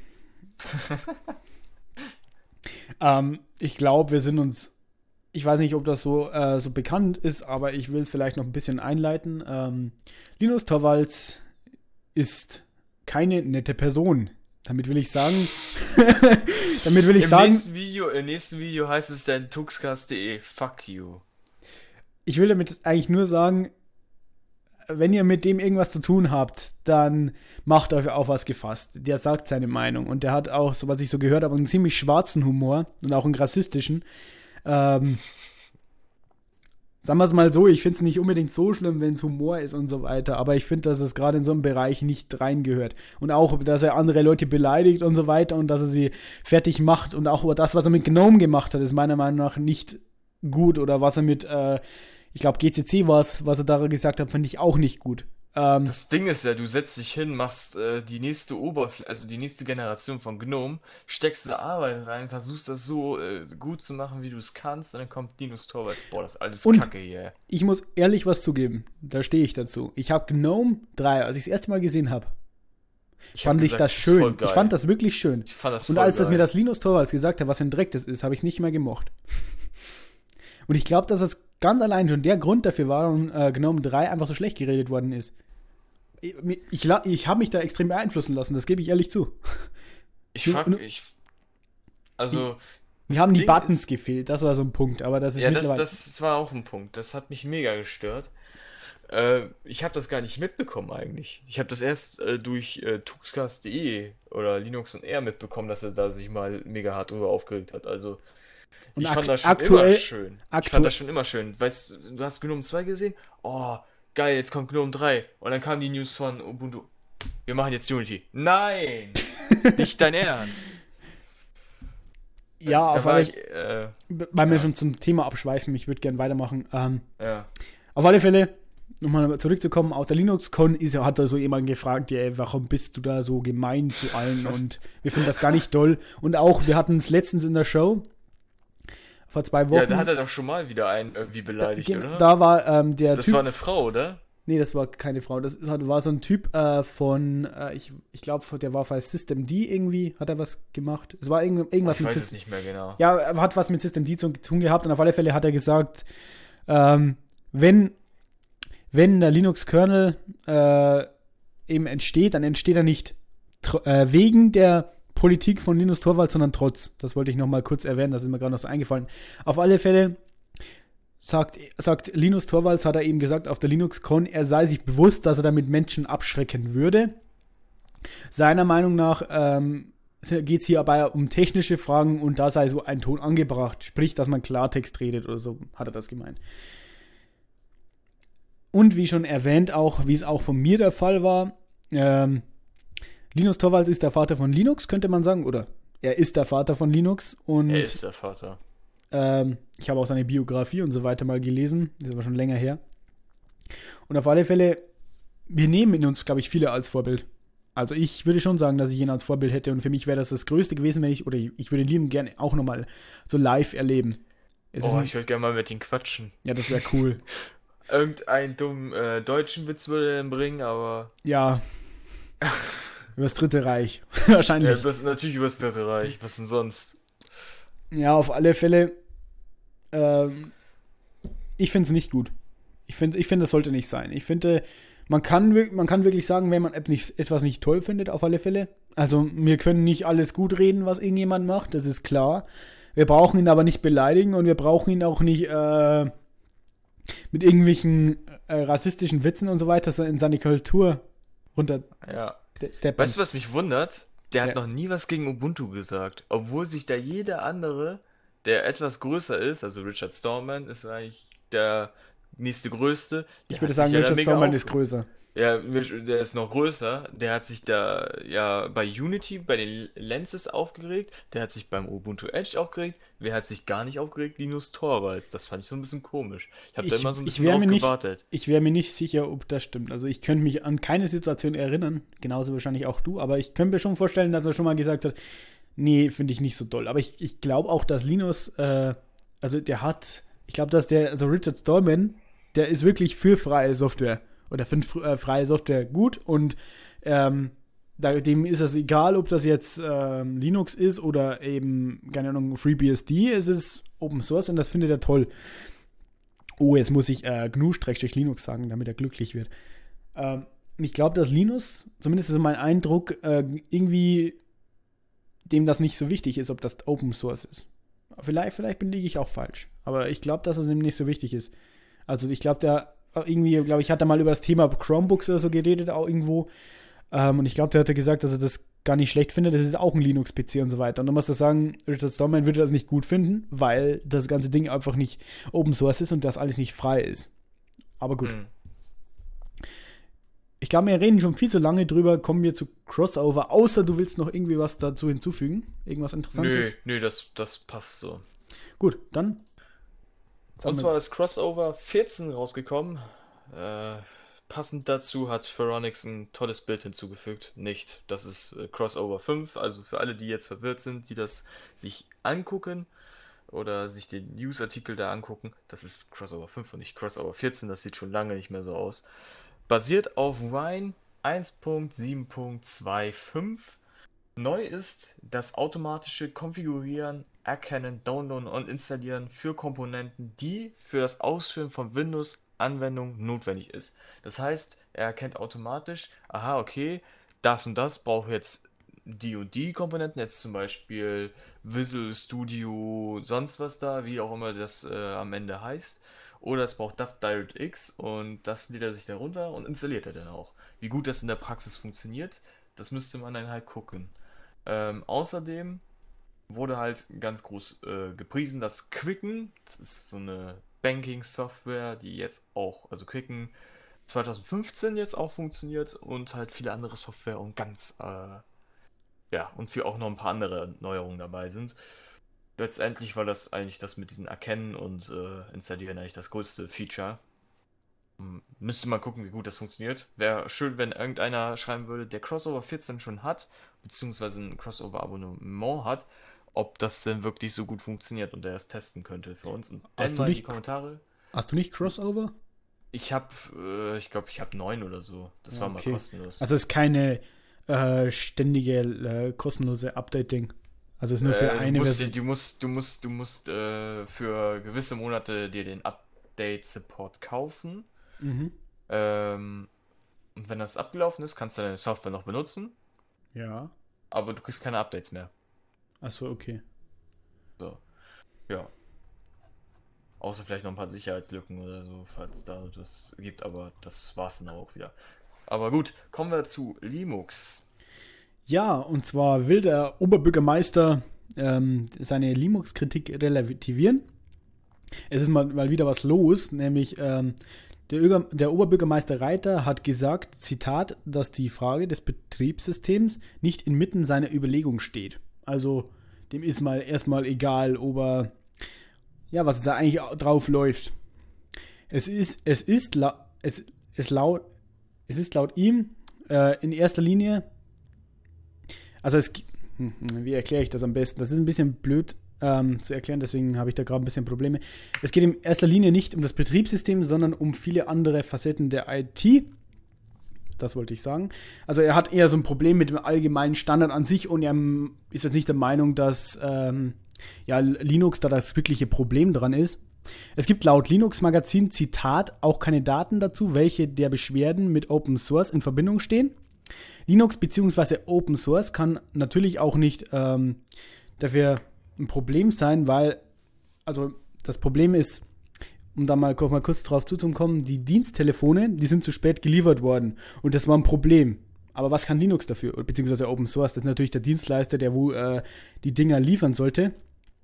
ähm, ich glaube, wir sind uns. Ich weiß nicht, ob das so, äh, so bekannt ist, aber ich will es vielleicht noch ein bisschen einleiten. Ähm, Linus Torvalds ist keine nette Person. Damit will ich sagen. damit will ich Im sagen. nächsten Video, im nächsten Video heißt es dann tuxcast punkt de. Fuck you. Ich will damit eigentlich nur sagen, wenn ihr mit dem irgendwas zu tun habt, dann macht euch auf was gefasst. Der sagt seine Meinung und der hat auch, so was ich so gehört habe, einen ziemlich schwarzen Humor und auch einen rassistischen. Ähm, sagen wir es mal so, ich finde es nicht unbedingt so schlimm, wenn es Humor ist und so weiter, aber ich finde, dass es gerade in so einem Bereich nicht reingehört. Und auch, dass er andere Leute beleidigt und so weiter und dass er sie fertig macht und auch das, was er mit GNOME gemacht hat, ist meiner Meinung nach nicht gut oder was er mit, äh, ich glaube, G C C war es, was er da gesagt hat, finde ich auch nicht gut. Ähm, Das Ding ist ja, du setzt dich hin, machst äh, die nächste Oberfläche, also die nächste Generation von GNOME, steckst da Arbeit rein, versuchst das so äh, gut zu machen, wie du es kannst, und dann kommt Linus Torvalds. Boah, das ist alles Und- Kacke hier. ich muss ehrlich was zugeben, da stehe ich dazu. Ich habe GNOME drei, als ich das erste Mal gesehen habe, Ich hab fand ich gesagt, das ist voll schön. geil. Ich fand das wirklich schön. Ich fand das Und voll als das geil. mir das Linus Torvalds gesagt hat, was für ein Dreck das ist, habe ich es nicht mehr gemocht. Und ich glaube, dass das ganz allein schon der Grund dafür war, warum äh, GNOME drei einfach so schlecht geredet worden ist. Ich, ich, la- ich habe mich da extrem beeinflussen lassen, das gebe ich ehrlich zu. Ich Du- frag, du- ich, also, Mir das haben die Ding Buttons ist- gefehlt, das war so ein Punkt, aber das ist ja, das, mittlerweile... das war auch ein Punkt. Das hat mich mega gestört. Äh, ich habe das gar nicht mitbekommen eigentlich. Ich habe das erst äh, durch äh, tuxcast punkt de oder Linux und R mitbekommen, dass er da sich mal mega hart drüber aufgeregt hat. Also, Und ich ak- fand das schon aktuell- immer schön. Ich aktu- fand das schon immer schön. Weißt du, du hast GNOME zwei gesehen? Oh, geil, jetzt kommt GNOME drei. Und dann kam die News von Ubuntu. wir machen jetzt Unity. Nein! Nicht dein Ernst. Ja, Da auf war alle, ich, äh, weil wir ja, schon zum Thema abschweifen, ich würde gerne weitermachen. Ähm, ja. auf alle Fälle, nochmal zurückzukommen, auf der LinuxCon ist, ja- hat da so jemand gefragt, ja, warum bist du da so gemein zu allen und wir finden das gar nicht toll. Und auch, wir hatten es letztens in der Show, vor zwei Ja, da Wochen, hat er doch schon mal wieder einen irgendwie da, beleidigt, gen- oder? da war ähm, der Das war Typ, eine Frau, oder? nee, das war keine Frau, das ist- war so ein Typ äh, von, äh, ich, ich glaube, der war bei System D irgendwie, hat er was gemacht. Es war irgend, Oh, irgendwas ich mit weiß es System, nicht mehr genau. ja, er hat was mit System D zu tun gehabt und auf alle Fälle hat er gesagt, ähm, wenn, wenn der Linux-Kernel äh, eben entsteht, dann entsteht er nicht tr- äh, wegen der Politik von Linus Torvalds, sondern trotz. Das wollte ich nochmal kurz erwähnen, das ist mir gerade noch so eingefallen. Auf alle Fälle sagt, sagt Linus Torvalds, hat er eben gesagt auf der LinuxCon, er sei sich bewusst, dass er damit Menschen abschrecken würde. Seiner Meinung nach ähm, geht es hier aber um technische Fragen und da sei so ein Ton angebracht, sprich, dass man Klartext redet oder so, hat er das gemeint. Und wie schon erwähnt, auch wie es auch von mir der Fall war, ähm, Linus Torvalds ist der Vater von Linux, könnte man sagen, oder er ist der Vater von Linux Er und ist der Vater. ähm, ich habe auch seine Biografie und so weiter mal gelesen, ist aber schon länger her. Und auf alle Fälle, wir nehmen in uns, glaube ich, viele als Vorbild. Also ich würde schon sagen, dass ich ihn als Vorbild hätte und für mich wäre das das Größte gewesen, wenn ich, oder ich, ich würde ihn lieben gerne auch nochmal so live erleben. Es ist Oh, ein, ich würde gerne mal mit ihm quatschen. ja, das wäre cool. Irgendeinen dummen äh, deutschen Witz würde er dann bringen, aber. Ja, über das Dritte Reich. Ja, Wahrscheinlich. übers, natürlich übers Dritte Reich. Was denn sonst? Ja, auf alle Fälle. Ähm, ich finde es nicht gut. Ich finde, ich find, das sollte nicht sein. Ich finde, man kann, wir- man kann wirklich sagen, wenn man App nicht, etwas nicht toll findet, auf alle Fälle. Also, wir können nicht alles gut reden, was irgendjemand macht, das ist klar. Wir brauchen ihn aber nicht beleidigen und wir brauchen ihn auch nicht äh, mit irgendwelchen äh, rassistischen Witzen und so weiter in seine Kultur runter Ja. de- deppern. Weißt du, was mich wundert? Der Ja. hat noch nie was gegen Ubuntu gesagt. Obwohl sich da jeder andere, der etwas größer ist, also Richard Stallman ist eigentlich der nächste Größte. Der Ich würde hat sich sagen, ja da Richard mega Stallman auf- ist größer. Ja, der ist noch größer. Der hat sich da ja bei Unity, bei den Lenses aufgeregt. Der hat sich beim Ubuntu Edge aufgeregt. Wer hat sich gar nicht aufgeregt? Linus Torvalds. Das fand ich so ein bisschen komisch. Ich habe da Ich, immer so ein ich bisschen wäre drauf mir, nicht, gewartet. ich wär mir nicht sicher, ob das stimmt. Also ich könnte mich an keine Situation erinnern, genauso wahrscheinlich auch du, aber ich könnte mir schon vorstellen, dass er schon mal gesagt hat, nee, finde ich nicht so doll. Aber ich, ich glaube auch, dass Linus, äh, also der hat, ich glaube, dass der, also Richard Stallman, der ist wirklich für freie Software oder findet fr- äh, freie Software gut und ähm, da, dem ist es egal, ob das jetzt ähm, Linux ist oder eben, keine Ahnung, FreeBSD, es ist Open Source und das findet er toll. Oh, jetzt muss ich äh, G N U-Linux sagen, damit er glücklich wird. Ähm, und ich glaube, dass Linus, zumindest ist so mein Eindruck, äh, irgendwie dem das nicht so wichtig ist, ob das Open Source ist. Vielleicht, vielleicht bin ich auch falsch. Aber ich glaube, dass es ihm nicht so wichtig ist. Also ich glaube, der irgendwie, glaube ich, hat er mal über das Thema Chromebooks oder so geredet, auch irgendwo. Ähm, und ich glaube, der hat gesagt, dass er das gar nicht schlecht findet. Das ist auch ein Linux-P C und so weiter. Und dann muss er sagen, Richard Stallman würde das nicht gut finden, weil das ganze Ding einfach nicht Open Source ist und das alles nicht frei ist. Aber gut. Hm. Ich glaube, wir reden schon viel zu lange drüber. Kommen wir zu Crossover. Außer du willst noch irgendwie was dazu hinzufügen. Irgendwas Interessantes. Nö, nö, das, das passt so. Gut, dann. Und zwar ist Crossover vierzehn rausgekommen. Äh, passend dazu hat Phoronix ein tolles Bild hinzugefügt. Nicht, das ist äh, Crossover fünf. Also für alle, die jetzt verwirrt sind, die das sich angucken oder sich den News-Artikel da angucken, das ist Crossover fünf und nicht Crossover vierzehn. Das sieht schon lange nicht mehr so aus. Basiert auf Wine eins Punkt sieben Punkt fünfundzwanzig. Neu ist das automatische Konfigurieren, Erkennen, Downloaden und Installieren für Komponenten, die für das Ausführen von Windows-Anwendungen notwendig ist. Das heißt, er erkennt automatisch, aha, okay, das und das braucht jetzt die und die Komponenten, jetzt zum Beispiel Visual Studio, sonst was da, wie auch immer das äh, am Ende heißt. Oder es braucht das DirectX und das lädt er sich dann runter und installiert er dann auch. Wie gut das in der Praxis funktioniert, das müsste man dann halt gucken. Ähm, außerdem wurde halt ganz groß äh, gepriesen, dass Quicken, das ist so eine Banking-Software, die jetzt auch, also Quicken zwanzig fünfzehn jetzt auch funktioniert und halt viele andere Software und ganz, äh, ja, und für auch noch ein paar andere Neuerungen dabei sind. Letztendlich war das eigentlich das mit diesen Erkennen und äh, Installieren eigentlich das größte Feature. Hm, Müsste mal gucken, wie gut das funktioniert. Wäre schön, wenn irgendeiner schreiben würde, der Crossover vierzehn schon hat, beziehungsweise ein Crossover-Abonnement hat, ob das denn wirklich so gut funktioniert und der es testen könnte für uns. Und dann Hast du mal in die nicht, Kommentare. hast du nicht Crossover? Ich habe, äh, ich glaube, ich habe neun oder so. Das Ja, war mal okay. kostenlos. Also es ist keine äh, ständige, äh, kostenlose Update-Ding. Also es ist nur für Äh, du eine musst, Version. dir- du musst, du musst, du musst äh, für gewisse Monate dir den Update-Support kaufen. Mhm. Ähm, und wenn das abgelaufen ist, kannst du deine Software noch benutzen, Ja. aber du kriegst keine Updates mehr. Achso, okay. So, ja. Außer vielleicht noch ein paar Sicherheitslücken oder so, falls da das gibt, aber das war's dann auch wieder. Aber gut, kommen wir zu Linux. Ja, und zwar will der Oberbürgermeister ähm, seine Linux-Kritik relativieren. Es ist mal, mal wieder was los, nämlich ähm, der, Öger, der Oberbürgermeister Reiter hat gesagt, Zitat, dass die Frage des Betriebssystems nicht inmitten seiner Überlegung steht. Also dem ist mal erstmal egal, ob er, ja, was da eigentlich drauf läuft. Es ist, es ist, la, es, es laut, es ist laut ihm äh, in erster Linie, also es, hm, wie erkläre ich das am besten? Das ist ein bisschen blöd ähm, zu erklären, deswegen habe ich da gerade ein bisschen Probleme. Es geht in erster Linie nicht um das Betriebssystem, sondern um viele andere Facetten der I T. Das wollte ich sagen. Also er hat eher so ein Problem mit dem allgemeinen Standard an sich und er ist jetzt nicht der Meinung, dass ähm, ja, Linux da das wirkliche Problem dran ist. Es gibt laut Linux-Magazin, Zitat, auch keine Daten dazu, welche der Beschwerden mit Open Source in Verbindung stehen. Linux bzw. Open Source kann natürlich auch nicht ähm, dafür ein Problem sein, weil, also das Problem ist, um da mal, mal kurz drauf zuzukommen, die Diensttelefone, die sind zu spät geliefert worden und das war ein Problem. Aber was kann Linux dafür, beziehungsweise Open Source? Das ist natürlich der Dienstleister, der wo äh, die Dinger liefern sollte.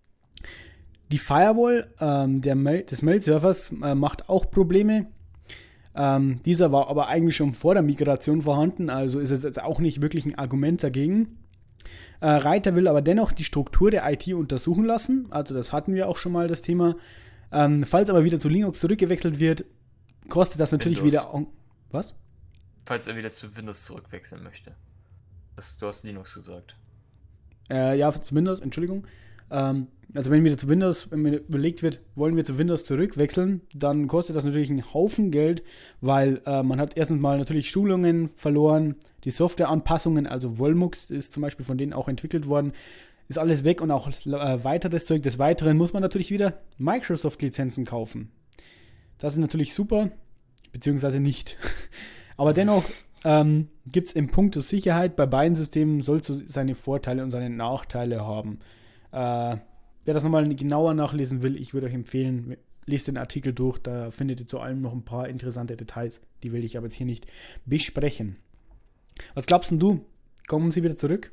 Die Firewall ähm, der Mail, des Mail-Servers äh, macht auch Probleme. Ähm, dieser war aber eigentlich schon vor der Migration vorhanden, also ist es jetzt auch nicht wirklich ein Argument dagegen. Äh, Reiter will aber dennoch die Struktur der I T untersuchen lassen, also das hatten wir auch schon mal das Thema. Ähm, falls aber wieder zu Linux zurückgewechselt wird, kostet das natürlich Windows. wieder... Was? Falls er wieder zu Windows zurückwechseln möchte. Das, du hast Linux gesagt. Äh, ja, zu Windows, Entschuldigung. Ähm, also wenn wieder zu Windows, wenn mir überlegt wird, wollen wir zu Windows zurückwechseln, dann kostet das natürlich einen Haufen Geld, weil äh, man hat erstens mal natürlich Schulungen verloren, die Softwareanpassungen, also Volmux ist zum Beispiel von denen auch entwickelt worden, ist alles weg und auch äh, weiteres Zeug. Des Weiteren muss man natürlich wieder Microsoft-Lizenzen kaufen. Das ist natürlich super, beziehungsweise nicht. Aber dennoch ähm, gibt es im Punkt Sicherheit bei beiden Systemen, soll es seine Vorteile und seine Nachteile haben. Äh, wer das nochmal genauer nachlesen will, ich würde euch empfehlen, lest den Artikel durch, da findet ihr zu allem noch ein paar interessante Details. Die will ich aber jetzt hier nicht besprechen. Was glaubst denn du? Kommen sie wieder zurück?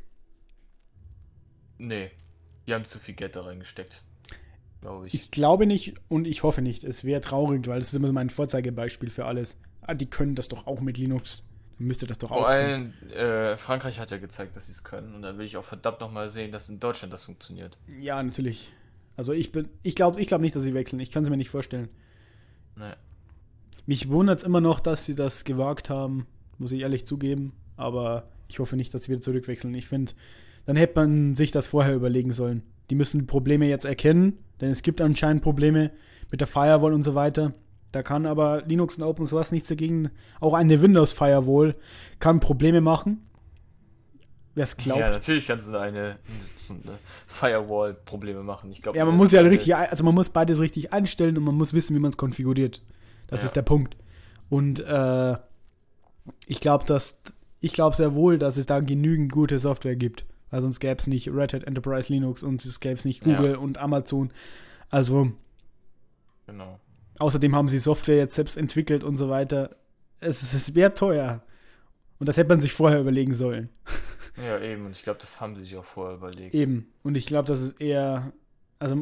Nee, die haben zu viel Geld da reingesteckt. Glaube ich. Ich glaube nicht und ich hoffe nicht. Es wäre traurig, weil das ist immer so mein Vorzeigebeispiel für alles. Ah, die können das doch auch mit Linux. Dann müsste das doch auch Vor können. allem, äh, Frankreich hat ja gezeigt, dass sie es können. Und dann will ich auch verdammt nochmal sehen, dass in Deutschland das funktioniert. Ja, natürlich. Also ich bin, ich glaube ich glaub nicht, dass sie wechseln. Ich kann es mir nicht vorstellen. Nee. Mich wundert es immer noch, dass sie das gewagt haben, muss ich ehrlich zugeben. Aber ich hoffe nicht, dass sie wieder zurückwechseln. Ich finde, dann hätte man sich das vorher überlegen sollen. Die müssen die Probleme jetzt erkennen, denn es gibt anscheinend Probleme mit der Firewall und so weiter. Da kann aber Linux und Open Source nichts dagegen. Auch eine Windows Firewall kann Probleme machen. Wer es glaubt. Ja, natürlich kannst du eine, so eine Firewall Probleme machen. Ich glaube, Ja, man muss ja richtig, also man muss beides richtig einstellen und man muss wissen, wie man es konfiguriert. Das Ja. ist der Punkt. Und äh, ich glaube, dass ich glaube sehr wohl, dass es da genügend gute Software gibt. Weil sonst gäbe es nicht Red Hat Enterprise Linux und es gäbe es nicht Google Ja. und Amazon. Also Genau. außerdem haben sie Software jetzt selbst entwickelt und so weiter. Es, es wäre teuer. Und das hätte man sich vorher überlegen sollen. Ja, eben. Und ich glaube, das haben sie sich auch vorher überlegt. Eben. Und ich glaube, das ist eher, also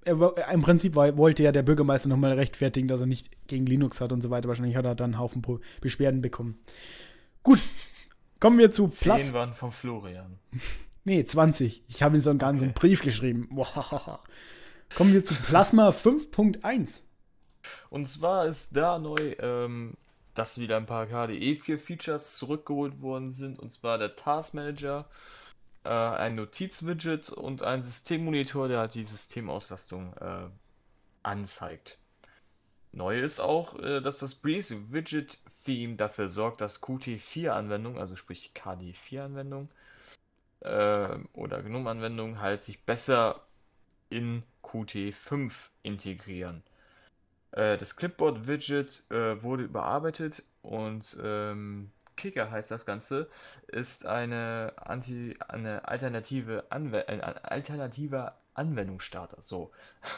er, er, im Prinzip war, wollte ja der Bürgermeister nochmal rechtfertigen, dass er nicht gegen Linux hat und so weiter. Wahrscheinlich hat er dann einen Haufen Pro- Beschwerden bekommen. Gut, kommen wir zu Plus. Zehn waren von Florian. Nee, zwanzig. Ich habe ihm so einen ganzen okay. Brief geschrieben. Kommen wir zu Plasma fünf Punkt eins. Und zwar ist da neu, ähm, dass wieder ein paar K D E vier Features zurückgeholt worden sind. Und zwar der Task Manager, äh, ein Notizwidget und ein Systemmonitor, der halt die Systemauslastung äh, anzeigt. Neu ist auch, äh, dass das Breeze Widget Theme dafür sorgt, dass Qt vier Anwendungen, also sprich K D E vier Anwendungen äh, oder GNOME-Anwendungen halt sich besser in Qt fünf integrieren. Äh, das Clipboard-Widget äh, wurde überarbeitet und ähm, Kicker heißt das Ganze, ist eine, Anti, eine alternative Anwe ein alternativer Anwendungsstarter. So.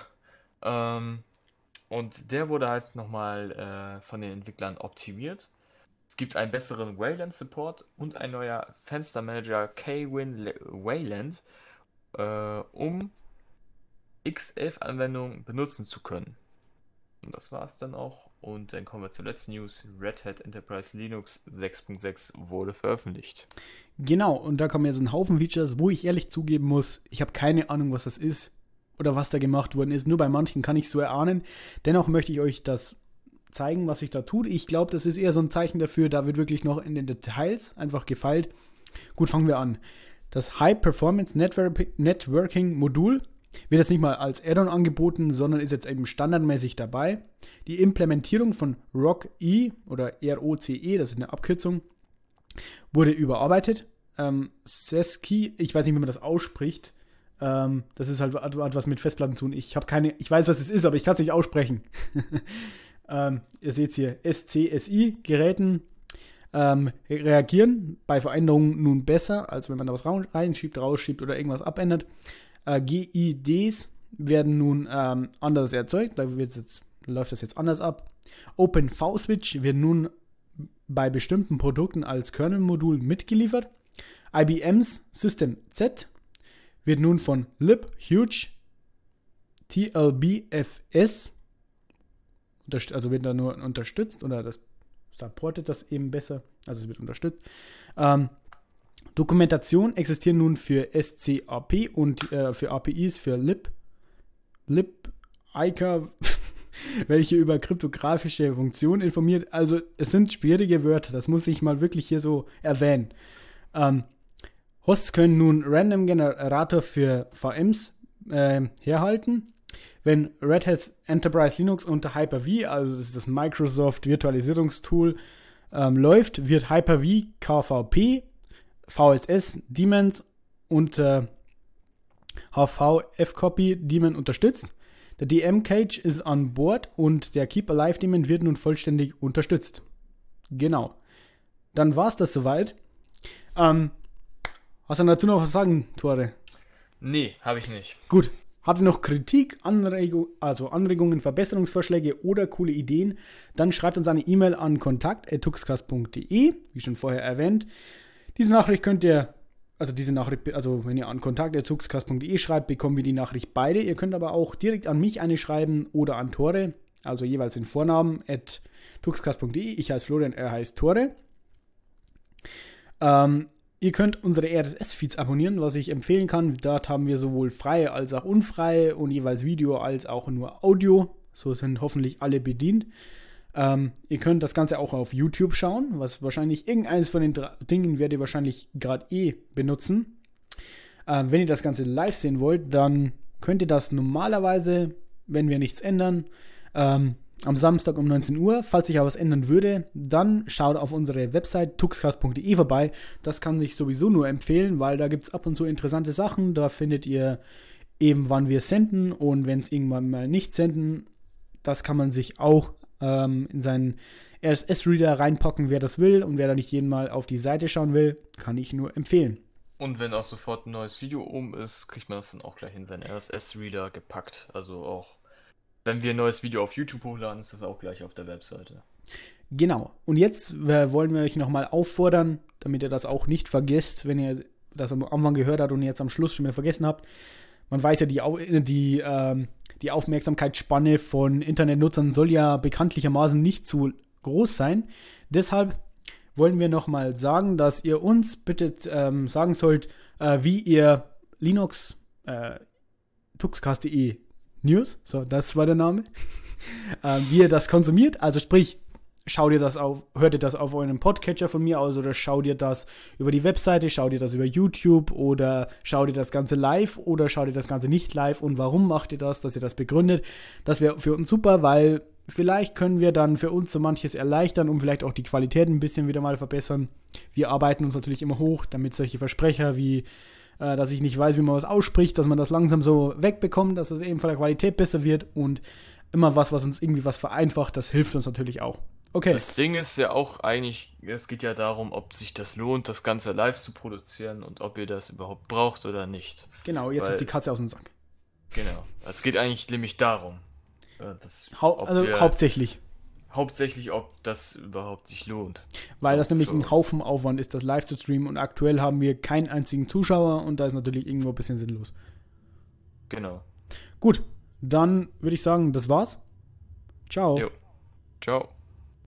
ähm, und der wurde halt nochmal äh, von den Entwicklern optimiert. Es gibt einen besseren Wayland-Support und ein neuer Fenstermanager Kwin Wayland, äh, um X elf Anwendungen benutzen zu können. Und das war's dann auch. Und dann kommen wir zur letzten News. Red Hat Enterprise Linux sechs Punkt sechs wurde veröffentlicht. Genau, und da kommen jetzt ein Haufen Features, wo ich ehrlich zugeben muss, ich habe keine Ahnung, was das ist oder was da gemacht worden ist. Nur bei manchen kann ich so erahnen. Dennoch möchte ich euch das zeigen, was sich da tut. Ich glaube, das ist eher so ein Zeichen dafür, da wird wirklich noch in den Details einfach gefeilt. Gut, fangen wir an. Das High Performance Network- Networking Modul wird jetzt nicht mal als Add-on angeboten, sondern ist jetzt eben standardmäßig dabei. Die Implementierung von R O C E oder R O C E, das ist eine Abkürzung, wurde überarbeitet. Ähm, Sesky, ich weiß nicht, wie man das ausspricht. Ähm, das ist halt hat was mit Festplatten zu tun. Ich habe keine, ich weiß, was es ist, aber ich kann es nicht aussprechen. ähm, ihr seht es hier, S C S I-Geräten ähm, reagieren bei Veränderungen nun besser, als wenn man da was reinschiebt, rausschiebt oder irgendwas abändert. Äh, G I Ds werden nun ähm, anders erzeugt, da wird's jetzt, läuft das jetzt anders ab. OpenVSwitch wird nun bei bestimmten Produkten als Kernel-Modul mitgeliefert. I B M's System Z wird nun von libhuge T L B F S, also wird da nur unterstützt oder das supportet das eben besser, also es wird unterstützt. Ähm, Dokumentation existieren nun für S C A P und äh, für A P Is für lib, lib, I C A, welche über kryptografische Funktionen informiert. Also es sind schwierige Wörter, das muss ich mal wirklich hier so erwähnen. Ähm, Hosts können nun Random-Generator für V Ms äh, herhalten. Wenn Red Hat Enterprise Linux unter Hyper-V, also das ist das Microsoft Virtualisierungstool, ähm, läuft, wird Hyper-V K V P, V S S, Daemons und äh, H V F-Copy Daemon unterstützt. Der D M-Cage ist an Bord und der Keep Alive Daemon wird nun vollständig unterstützt. Genau. Dann war es das soweit. Ähm, hast du dazu noch was sagen, Tore? Nee, habe ich nicht. Gut. Habt ihr noch Kritik, Anregung, also Anregungen, Verbesserungsvorschläge oder coole Ideen, dann schreibt uns eine E-Mail an kontakt at tuxcast punkt de, wie schon vorher erwähnt. Diese Nachricht könnt ihr, also diese Nachricht, also wenn ihr an kontakt at tuxcast punkt de schreibt, bekommen wir die Nachricht beide. Ihr könnt aber auch direkt an mich eine schreiben oder an Tore, also jeweils den Vornamen at tuxcast punkt de. Ich heiße Florian, er heißt Tore. Ähm, Ihr könnt unsere R S S-Feeds abonnieren, was ich empfehlen kann. Dort haben wir sowohl freie als auch unfreie und jeweils Video als auch nur Audio. So sind hoffentlich alle bedient. Ähm, ihr könnt das Ganze auch auf YouTube schauen, was wahrscheinlich irgendeines von den drei Dingen werdet ihr wahrscheinlich gerade eh benutzen. Ähm, wenn ihr das Ganze live sehen wollt, dann könnt ihr das normalerweise, wenn wir nichts ändern, ähm, am Samstag um neunzehn Uhr. Falls sich aber was ändern würde, dann schaut auf unsere Website tuxcast punkt de vorbei. Das kann sich sowieso nur empfehlen, weil da gibt es ab und zu interessante Sachen. Da findet ihr eben, wann wir senden und wenn es irgendwann mal nicht senden, das kann man sich auch ähm, in seinen R S S-Reader reinpacken, wer das will. Und wer da nicht jeden Mal auf die Seite schauen will, kann ich nur empfehlen. Und wenn auch sofort ein neues Video oben ist, kriegt man das dann auch gleich in seinen R S S-Reader gepackt. Also auch wenn wir ein neues Video auf YouTube hochladen, ist das auch gleich auf der Webseite. Genau. Und jetzt äh, wollen wir euch nochmal auffordern, damit ihr das auch nicht vergesst, wenn ihr das am Anfang gehört habt und jetzt am Schluss schon wieder vergessen habt. Man weiß ja, die, die ähm, die Aufmerksamkeitsspanne von Internetnutzern soll ja bekanntlichermaßen nicht zu groß sein. Deshalb wollen wir nochmal sagen, dass ihr uns bitte ähm, sagen sollt, äh, wie ihr Linux äh, tuxcast.de News, so, das war der Name, äh, wie ihr das konsumiert. Also sprich, schau dir das auf, hört ihr das auf eurem Podcatcher von mir aus oder schau dir das über die Webseite, schau dir das über YouTube oder schau dir das Ganze live oder schau dir das Ganze nicht live und warum macht ihr das, dass ihr das begründet. Das wäre für uns super, weil vielleicht können wir dann für uns so manches erleichtern und vielleicht auch die Qualität ein bisschen wieder mal verbessern. Wir arbeiten uns natürlich immer hoch, damit solche Versprecher wie, äh, dass ich nicht weiß, wie man was ausspricht, dass man das langsam so wegbekommt, dass es eben von der Qualität besser wird und immer was, was uns irgendwie was vereinfacht, das hilft uns natürlich auch. Okay. Das Ding ist ja auch eigentlich, es geht ja darum, ob sich das lohnt, das Ganze live zu produzieren und ob ihr das überhaupt braucht oder nicht. Genau, jetzt Weil, ist die Katze aus dem Sack. Genau. Es geht eigentlich nämlich darum. Das, Hau- also wir, hauptsächlich. Hauptsächlich, ob das überhaupt sich lohnt. Weil So, das nämlich für ein uns. Haufen Aufwand ist, das live zu streamen und aktuell haben wir keinen einzigen Zuschauer und da ist natürlich irgendwo ein bisschen sinnlos. Genau. Gut, dann würde ich sagen, das war's. Ciao. Jo. Ciao.